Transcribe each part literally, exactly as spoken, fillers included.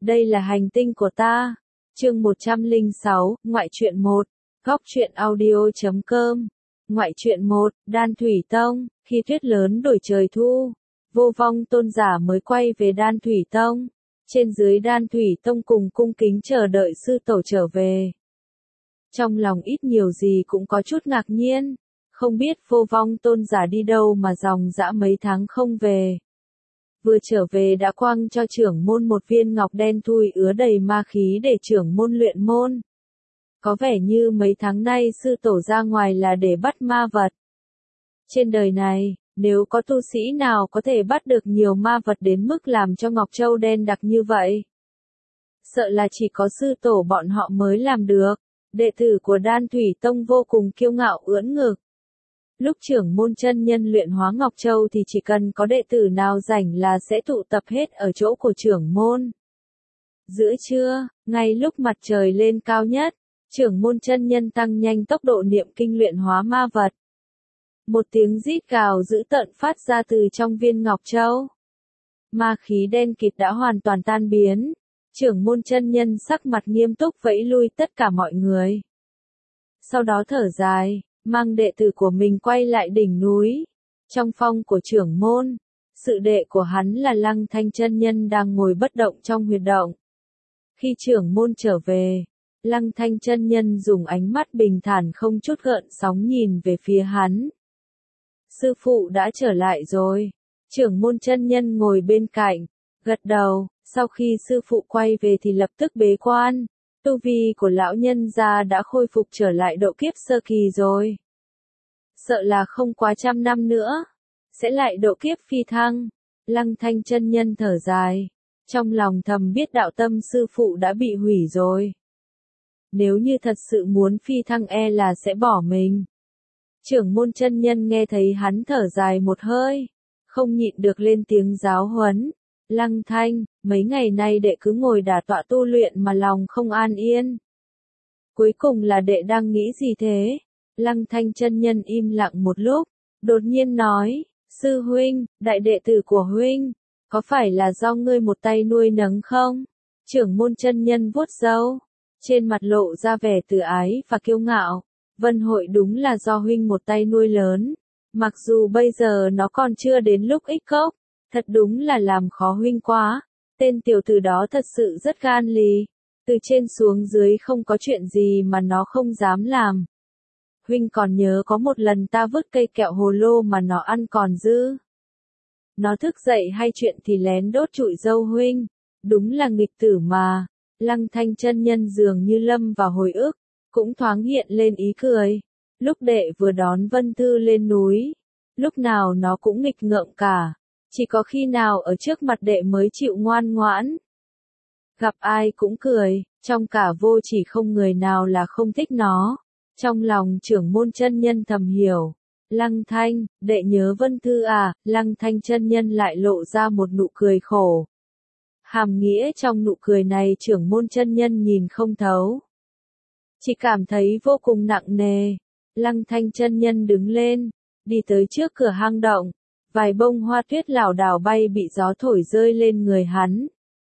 Đây là hành tinh của ta. Chương một trăm lẻ sáu, Ngoại truyện một. Góc truyện audio chấm com. Ngoại truyện một, Đan Thủy Tông. Khi tuyết lớn đổi trời thu, Vô Vong tôn giả mới quay về Đan Thủy Tông. Trên dưới Đan Thủy Tông cùng cung kính chờ đợi sư tổ trở về. Trong lòng ít nhiều gì cũng có chút ngạc nhiên, không biết Vô Vong tôn giả đi đâu mà dòng dã mấy tháng không về. Vừa trở về đã quăng cho trưởng môn một viên ngọc đen thui ứa đầy ma khí để trưởng môn luyện môn. Có vẻ như mấy tháng nay sư tổ ra ngoài là để bắt ma vật. Trên đời này, nếu có tu sĩ nào có thể bắt được nhiều ma vật đến mức làm cho ngọc châu đen đặc như vậy, sợ là chỉ có sư tổ bọn họ mới làm được. Đệ tử của Đan Thủy Tông vô cùng kiêu ngạo ưỡn ngực. Lúc trưởng môn chân nhân luyện hóa Ngọc Châu thì chỉ cần có đệ tử nào rảnh là sẽ tụ tập hết ở chỗ của trưởng môn. Giữa trưa, ngay lúc mặt trời lên cao nhất, trưởng môn chân nhân tăng nhanh tốc độ niệm kinh luyện hóa ma vật. Một tiếng rít gào dữ tợn phát ra từ trong viên Ngọc Châu. Ma khí đen kịt đã hoàn toàn tan biến. Trưởng môn chân nhân sắc mặt nghiêm túc vẫy lui tất cả mọi người. Sau đó thở dài, mang đệ tử của mình quay lại đỉnh núi. Trong phong của trưởng môn, sự đệ của hắn là Lăng Thanh chân nhân đang ngồi bất động trong huyệt động. Khi trưởng môn trở về, Lăng Thanh chân nhân dùng ánh mắt bình thản không chút gợn sóng nhìn về phía hắn. Sư phụ đã trở lại rồi. Trưởng môn chân nhân ngồi bên cạnh, gật đầu. Sau khi sư phụ quay về thì lập tức bế quan, tu vi của lão nhân gia đã khôi phục trở lại độ kiếp sơ kỳ rồi. Sợ là không quá trăm năm nữa, sẽ lại độ kiếp phi thăng. Lăng Thanh chân nhân thở dài, trong lòng thầm biết đạo tâm sư phụ đã bị hủy rồi. Nếu như thật sự muốn phi thăng e là sẽ bỏ mình. Trưởng môn chân nhân nghe thấy hắn thở dài một hơi, không nhịn được lên tiếng giáo huấn. Lăng Thanh, mấy ngày nay đệ cứ ngồi đả tọa tu luyện mà lòng không an yên. Cuối cùng là đệ đang nghĩ gì thế? Lăng Thanh chân nhân im lặng một lúc, đột nhiên nói, sư huynh, đại đệ tử của huynh, có phải là do ngươi một tay nuôi nấng không? Trưởng môn chân nhân vuốt râu, trên mặt lộ ra vẻ từ ái và kiêu ngạo, Vân Hội đúng là do huynh một tay nuôi lớn, mặc dù bây giờ nó còn chưa đến lúc ích cốc. Thật đúng là làm khó huynh quá, tên tiểu tử đó thật sự rất gan lì, từ trên xuống dưới không có chuyện gì mà nó không dám làm. Huynh còn nhớ có một lần ta vứt cây kẹo hồ lô mà nó ăn còn dư. Nó thức dậy hay chuyện thì lén đốt trụi dâu huynh, đúng là nghịch tử mà. Lăng Thanh chân nhân dường như lâm vào hồi ức, cũng thoáng hiện lên ý cười. Lúc đệ vừa đón Vân Thư lên núi, lúc nào nó cũng nghịch ngợm cả. Chỉ có khi nào ở trước mặt đệ mới chịu ngoan ngoãn. Gặp ai cũng cười, trong cả vô chỉ không người nào là không thích nó. Trong lòng trưởng môn chân nhân thầm hiểu. Lăng Thanh, đệ nhớ Vân Thư à? Lăng Thanh chân nhân lại lộ ra một nụ cười khổ. Hàm nghĩa trong nụ cười này trưởng môn chân nhân nhìn không thấu. Chỉ cảm thấy vô cùng nặng nề. Lăng Thanh chân nhân đứng lên, đi tới trước cửa hang động. Vài bông hoa tuyết lảo đảo bay bị gió thổi rơi lên người hắn.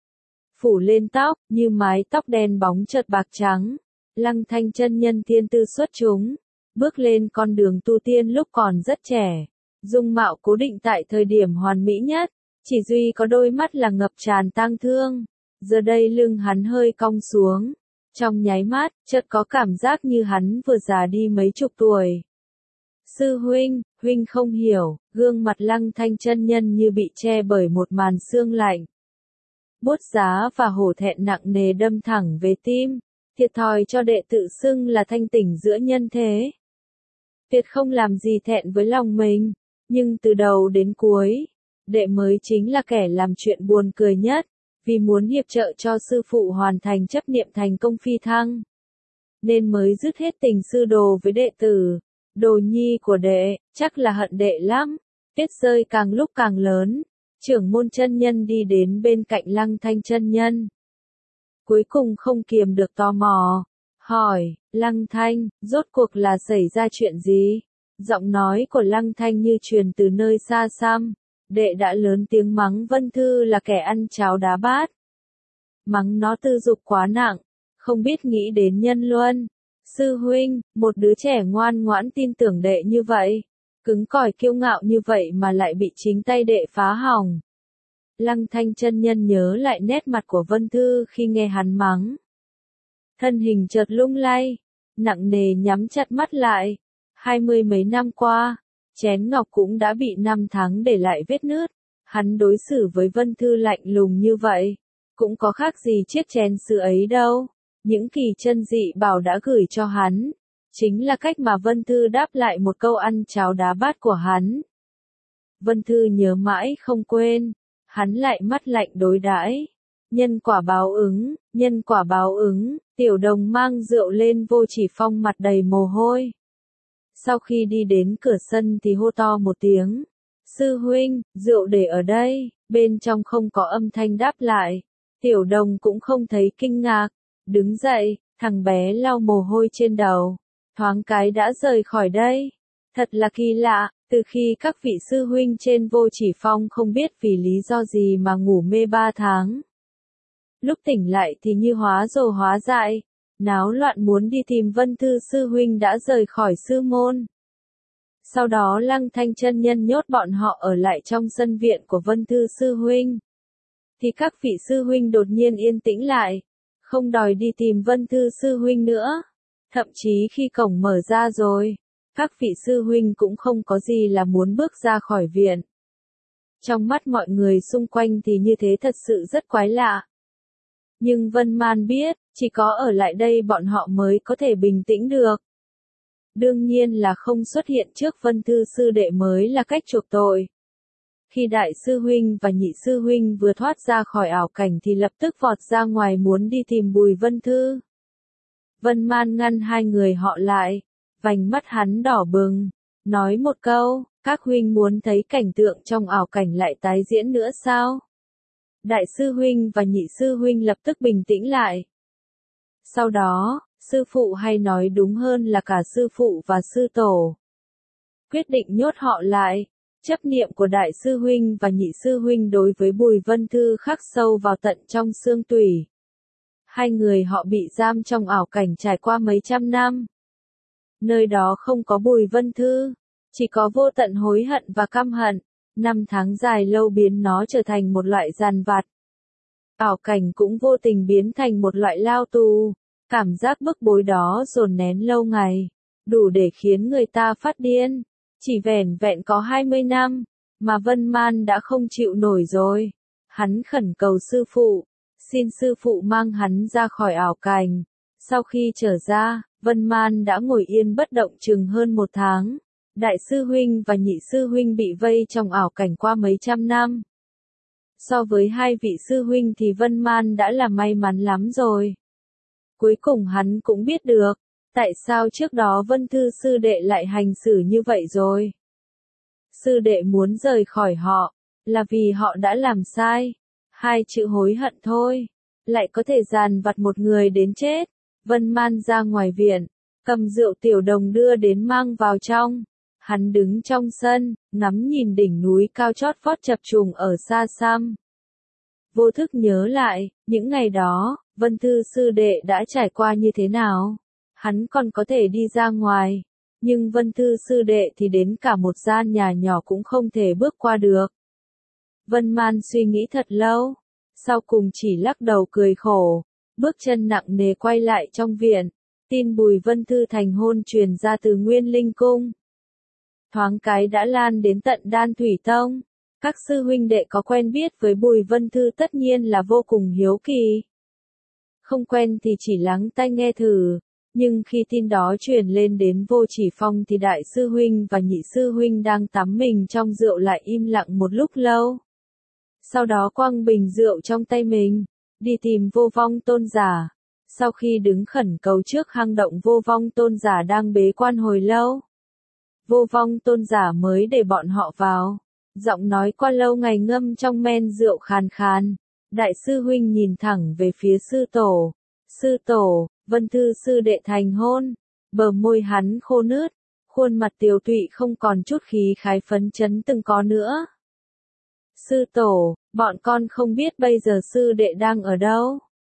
Phủ lên tóc, như mái tóc đen bóng chợt bạc trắng. Lăng Thanh chân nhân tiên tư xuất chúng, bước lên con đường tu tiên lúc còn rất trẻ. Dung mạo cố định tại thời điểm hoàn mỹ nhất, chỉ duy có đôi mắt là ngập tràn tang thương. Giờ đây lưng hắn hơi cong xuống. Trong nháy mắt, chợt có cảm giác như hắn vừa già đi mấy chục tuổi. Sư huynh, huynh không hiểu, gương mặt Lăng Thanh chân nhân như bị che bởi một màn sương lạnh. Bút giá và hổ thẹn nặng nề đâm thẳng về tim, thiệt thòi cho đệ tự xưng là thanh tỉnh giữa nhân thế. Tuyệt không làm gì thẹn với lòng mình, nhưng từ đầu đến cuối, đệ mới chính là kẻ làm chuyện buồn cười nhất, vì muốn hiệp trợ cho sư phụ hoàn thành chấp niệm thành công phi thăng. Nên mới dứt hết tình sư đồ với đệ tử. Đồ nhi của đệ, chắc là hận đệ lắm. Tuyết rơi càng lúc càng lớn. Trưởng môn chân nhân đi đến bên cạnh Lăng Thanh chân nhân. Cuối cùng không kiềm được tò mò. Hỏi, Lăng Thanh, rốt cuộc là xảy ra chuyện gì? Giọng nói của Lăng Thanh như truyền từ nơi xa xăm. Đệ đã lớn tiếng mắng Vân Thư là kẻ ăn cháo đá bát. mắng nó tư dục quá nặng, không biết nghĩ đến nhân luân. Sư huynh, một đứa trẻ ngoan ngoãn tin tưởng đệ như vậy, cứng cỏi kiêu ngạo như vậy mà lại bị chính tay đệ phá hỏng. Lăng Thanh chân nhân nhớ lại nét mặt của Vân Thư khi nghe hắn mắng. Thân hình chợt lung lay, nặng nề nhắm chặt mắt lại. Hai mươi mấy năm qua, chén ngọc cũng đã bị năm tháng để lại vết nứt. Hắn đối xử với Vân Thư lạnh lùng như vậy, cũng có khác gì chiếc chén sứ ấy đâu. Những kỳ chân dị bảo đã gửi cho hắn, chính là cách mà Vân Thư đáp lại một câu ăn cháo đá bát của hắn. Vân Thư nhớ mãi không quên, hắn lại mắt lạnh đối đãi. Nhân quả báo ứng, nhân quả báo ứng, Tiểu Đồng mang rượu lên Vô Chỉ Phong mặt đầy mồ hôi. Sau khi đi đến cửa sân thì hô to một tiếng. Sư huynh, rượu để ở đây, bên trong không có âm thanh đáp lại. Tiểu Đồng cũng không thấy kinh ngạc. Đứng dậy, thằng bé lau mồ hôi trên đầu. Thoáng cái đã rời khỏi đây. Thật là kỳ lạ, từ khi các vị sư huynh trên Vô Chỉ Phong không biết vì lý do gì mà ngủ mê ba tháng. Lúc tỉnh lại thì như hóa rồ hóa dại, náo loạn muốn đi tìm Vân Thư sư huynh đã rời khỏi sư môn. Sau đó Lăng Thanh chân nhân nhốt bọn họ ở lại trong sân viện của Vân Thư sư huynh. Thì các vị sư huynh đột nhiên yên tĩnh lại, không đòi đi tìm Vân Thư sư huynh nữa. Thậm chí khi cổng mở ra rồi, các vị sư huynh cũng không có gì là muốn bước ra khỏi viện. Trong mắt mọi người xung quanh thì như thế thật sự rất quái lạ. Nhưng Vân Man biết, chỉ có ở lại đây bọn họ mới có thể bình tĩnh được. Đương nhiên là không xuất hiện trước Vân Thư sư đệ mới là cách chuộc tội. Khi đại sư huynh và nhị sư huynh vừa thoát ra khỏi ảo cảnh thì lập tức vọt ra ngoài muốn đi tìm Bùi Vân Thư. Vân Man ngăn hai người họ lại, vành mắt hắn đỏ bừng, nói một câu, các huynh muốn thấy cảnh tượng trong ảo cảnh lại tái diễn nữa sao? Đại sư huynh và nhị sư huynh lập tức bình tĩnh lại. Sau đó, sư phụ hay nói đúng hơn là cả sư phụ và sư tổ quyết định nhốt họ lại. Chấp niệm của đại sư huynh và nhị sư huynh đối với Bùi Vân Thư khắc sâu vào tận trong xương tủy. Hai người họ bị giam trong ảo cảnh trải qua mấy trăm năm. Nơi đó không có Bùi Vân Thư, chỉ có vô tận hối hận và căm hận. Năm tháng dài lâu biến nó trở thành một loại giàn vặt. Ảo cảnh cũng vô tình biến thành một loại lao tù. Cảm giác bức bối đó dồn nén lâu ngày, đủ để khiến người ta phát điên. Chỉ vẻn vẹn có hai mươi năm, mà Vân Man đã không chịu nổi rồi. Hắn khẩn cầu sư phụ, xin sư phụ mang hắn ra khỏi ảo cảnh. Sau khi trở ra, Vân Man đã ngồi yên bất động chừng hơn một tháng. Đại sư huynh và nhị sư huynh bị vây trong ảo cảnh qua mấy trăm năm. So với hai vị sư huynh thì Vân Man đã là may mắn lắm rồi. Cuối cùng hắn cũng biết được, tại sao trước đó Vân Thư sư đệ lại hành xử như vậy rồi. Sư đệ muốn rời khỏi họ, là vì họ đã làm sai. Hai chữ hối hận thôi, lại có thể dàn vặt một người đến chết. Vân Man ra ngoài viện, cầm rượu Tiểu Đồng đưa đến mang vào trong. Hắn đứng trong sân, ngắm nhìn đỉnh núi cao chót vót chập trùng ở xa xăm. Vô thức nhớ lại, những ngày đó, Vân Thư sư đệ đã trải qua như thế nào. Hắn còn có thể đi ra ngoài, nhưng Vân Thư sư đệ thì đến cả một gian nhà nhỏ cũng không thể bước qua được. Vân Man suy nghĩ thật lâu, sau cùng chỉ lắc đầu cười khổ, bước chân nặng nề quay lại trong viện. Tin Bùi Vân Thư thành hôn truyền ra từ Nguyên Linh Cung. Thoáng cái đã lan đến tận Đan Thủy Tông. Các sư huynh đệ có quen biết với Bùi Vân Thư tất nhiên là vô cùng hiếu kỳ. Không quen thì chỉ lắng tai nghe thử. Nhưng khi tin đó truyền lên đến Vô Chỉ Phong thì đại sư huynh và nhị sư huynh đang tắm mình trong rượu lại im lặng một lúc lâu. Sau đó quăng bình rượu trong tay mình, đi tìm Vô Vong Tôn giả. Sau khi đứng khẩn cầu trước hang động Vô Vong Tôn giả đang bế quan hồi lâu, Vô Vong Tôn giả mới để bọn họ vào. Giọng nói qua lâu ngày ngâm trong men rượu khàn khàn. Đại sư huynh nhìn thẳng về phía sư tổ. Sư tổ, Vân Thư sư đệ thành hôn. Bờ môi hắn khô nướt, khuôn mặt tiều tụy không còn chút khí khái phấn chấn từng có nữa. Sư tổ, bọn con không biết bây giờ sư đệ đang ở đâu.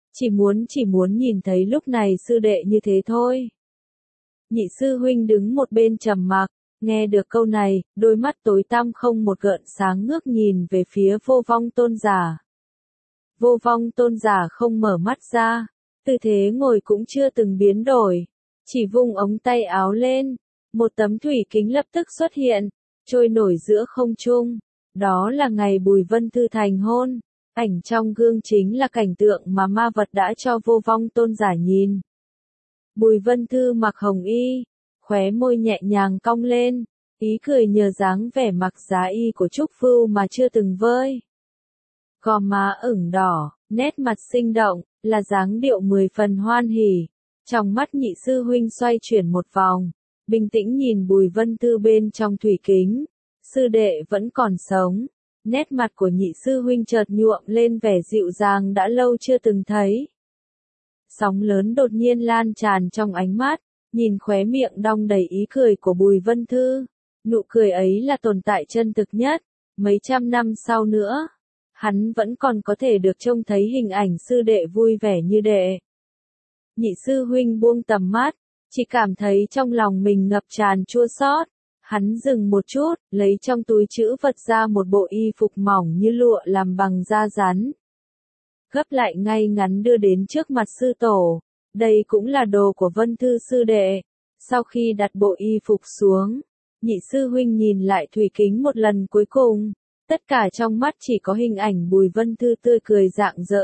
Chỉ muốn chỉ muốn nhìn thấy lúc này sư đệ như thế thôi. Nhị sư huynh đứng một bên trầm mặc, nghe được câu này, đôi mắt tối tăm không một gợn sáng ngước nhìn về phía Vô Vong tôn giả. Vô Vong tôn giả không mở mắt ra, tư thế ngồi cũng chưa từng biến đổi, chỉ vung ống tay áo lên, một tấm thủy kính lập tức xuất hiện, trôi nổi giữa không trung. Đó là ngày Bùi Vân Thư thành hôn, ảnh trong gương chính là cảnh tượng mà ma vật đã cho Vô Vong tôn giả nhìn. Bùi Vân Thư mặc hồng y, khóe môi nhẹ nhàng cong lên, ý cười nhờ dáng vẻ mặc giá y của Trúc Vưu mà chưa từng vơi. Gò má ửng đỏ, nét mặt sinh động, là dáng điệu mười phần hoan hỉ. Trong mắt nhị sư huynh xoay chuyển một vòng, bình tĩnh nhìn Bùi Vân Thư bên trong thủy kính. Sư đệ vẫn còn sống. Nét mặt của nhị sư huynh chợt nhuộm lên vẻ dịu dàng đã lâu chưa từng thấy. Sóng lớn đột nhiên lan tràn trong ánh mắt, nhìn khóe miệng đong đầy ý cười của Bùi Vân Thư. Nụ cười ấy là tồn tại chân thực nhất, mấy trăm năm sau nữa, hắn vẫn còn có thể được trông thấy hình ảnh sư đệ vui vẻ như đệ. Nhị sư huynh buông tầm mắt, chỉ cảm thấy trong lòng mình ngập tràn chua xót. Hắn dừng một chút, lấy trong túi trữ vật ra một bộ y phục mỏng như lụa làm bằng da rắn. Gấp lại ngay ngắn đưa đến trước mặt sư tổ. Đây cũng là đồ của Vân Thư sư đệ. Sau khi đặt bộ y phục xuống, nhị sư huynh nhìn lại thủy kính một lần cuối cùng. Tất cả trong mắt chỉ có hình ảnh Bùi Vân Thư tươi cười rạng rỡ.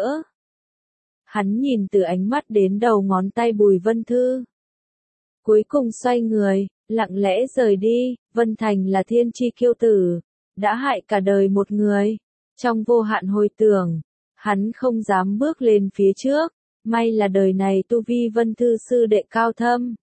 Hắn nhìn từ ánh mắt đến đầu ngón tay Bùi Vân Thư. Cuối cùng xoay người, lặng lẽ rời đi. Vân Thành là thiên chi kiêu tử, đã hại cả đời một người. Trong vô hạn hồi tưởng, hắn không dám bước lên phía trước. May là đời này tu vi Vân Thư sư đệ cao thâm.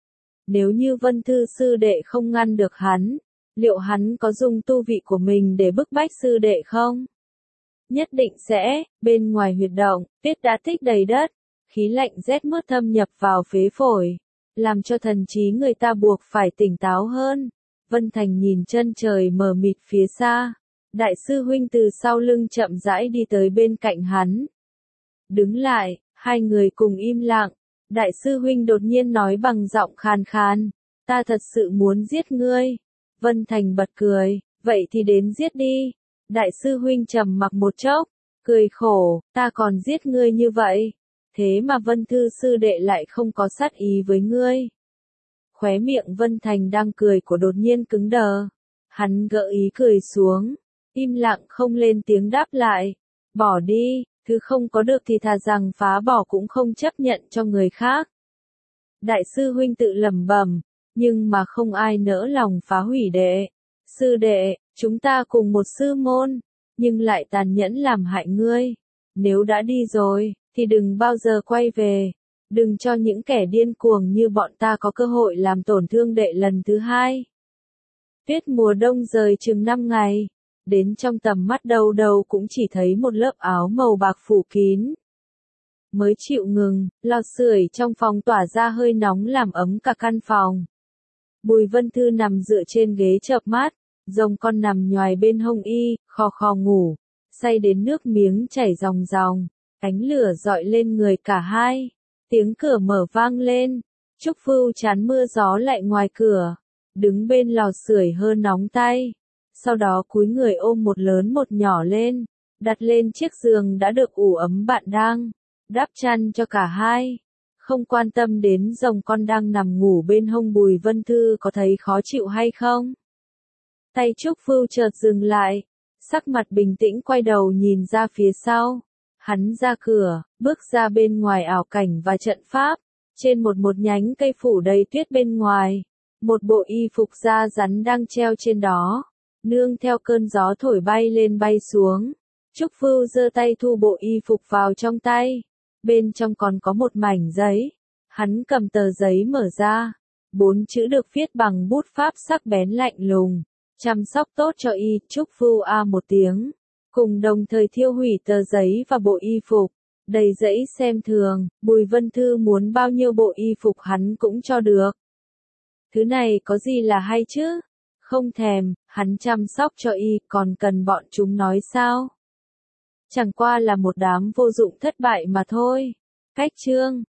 Nếu như Vân Thư sư đệ không ngăn được hắn, liệu hắn có dùng tu vị của mình để bức bách sư đệ không? Nhất định sẽ. Bên ngoài huyệt động, tuyết đã tích đầy đất, khí lạnh rét mướt thâm nhập vào phế phổi, làm cho thần trí người ta buộc phải tỉnh táo hơn. Vân Thành nhìn chân trời mờ mịt phía xa. Đại sư huynh từ sau lưng chậm rãi đi tới bên cạnh hắn. Đứng lại, hai người cùng im lặng. Đại sư huynh đột nhiên nói bằng giọng khàn khàn, ta thật sự muốn giết ngươi. Vân Thành bật cười, vậy thì đến giết đi. Đại sư huynh trầm mặc một chốc, cười khổ, ta còn giết ngươi như vậy. Thế mà Vân Thư sư đệ lại không có sát ý với ngươi. Khóe miệng Vân Thành đang cười của đột nhiên cứng đờ. Hắn gỡ ý cười xuống, im lặng không lên tiếng đáp lại. Bỏ đi, thứ không có được thì thà rằng phá bỏ cũng không chấp nhận cho người khác. Đại sư huynh tự lẩm bẩm, nhưng mà không ai nỡ lòng phá hủy đệ. Sư đệ, chúng ta cùng một sư môn, nhưng lại tàn nhẫn làm hại ngươi. Nếu đã đi rồi, thì đừng bao giờ quay về. Đừng cho những kẻ điên cuồng như bọn ta có cơ hội làm tổn thương đệ lần thứ hai. Tuyết mùa đông rời chừng năm ngày. Đến trong tầm mắt đâu đâu cũng chỉ thấy một lớp áo màu bạc phủ kín. Mới chịu ngừng, lò sưởi trong phòng tỏa ra hơi nóng làm ấm cả căn phòng. Bùi Vân Thư nằm dựa trên ghế chợp mắt, rồng con nằm nhoài bên hông y, khò khò ngủ, say đến nước miếng chảy ròng ròng, ánh lửa dọi lên người cả hai. Tiếng cửa mở vang lên, Trúc Vưu chán mưa gió lại ngoài cửa, đứng bên lò sưởi hơi nóng tay. Sau đó cúi người ôm một lớn một nhỏ lên, đặt lên chiếc giường đã được ủ ấm bạn đang đắp chăn cho cả hai. Không quan tâm đến rồng con đang nằm ngủ bên hông Bùi Vân Thư có thấy khó chịu hay không. Tay Trúc Vưu chợt dừng lại, sắc mặt bình tĩnh quay đầu nhìn ra phía sau. Hắn ra cửa, bước ra bên ngoài ảo cảnh và trận pháp. Trên một một nhánh cây phủ đầy tuyết bên ngoài, một bộ y phục da rắn đang treo trên đó. Nương theo cơn gió thổi bay lên bay xuống. Trúc Vưu giơ tay thu bộ y phục vào trong tay. Bên trong còn có một mảnh giấy. Hắn cầm tờ giấy mở ra. Bốn chữ được viết bằng bút pháp sắc bén lạnh lùng. Chăm sóc tốt cho y. Trúc Vưu a một tiếng. Cùng đồng thời thiêu hủy tờ giấy và bộ y phục. Đầy dẫy xem thường. Bùi Vân Thư muốn bao nhiêu bộ y phục hắn cũng cho được. Thứ này có gì là hay chứ? Không thèm, hắn chăm sóc cho y, còn cần bọn chúng nói sao? Chẳng qua là một đám vô dụng thất bại mà thôi. Cách chương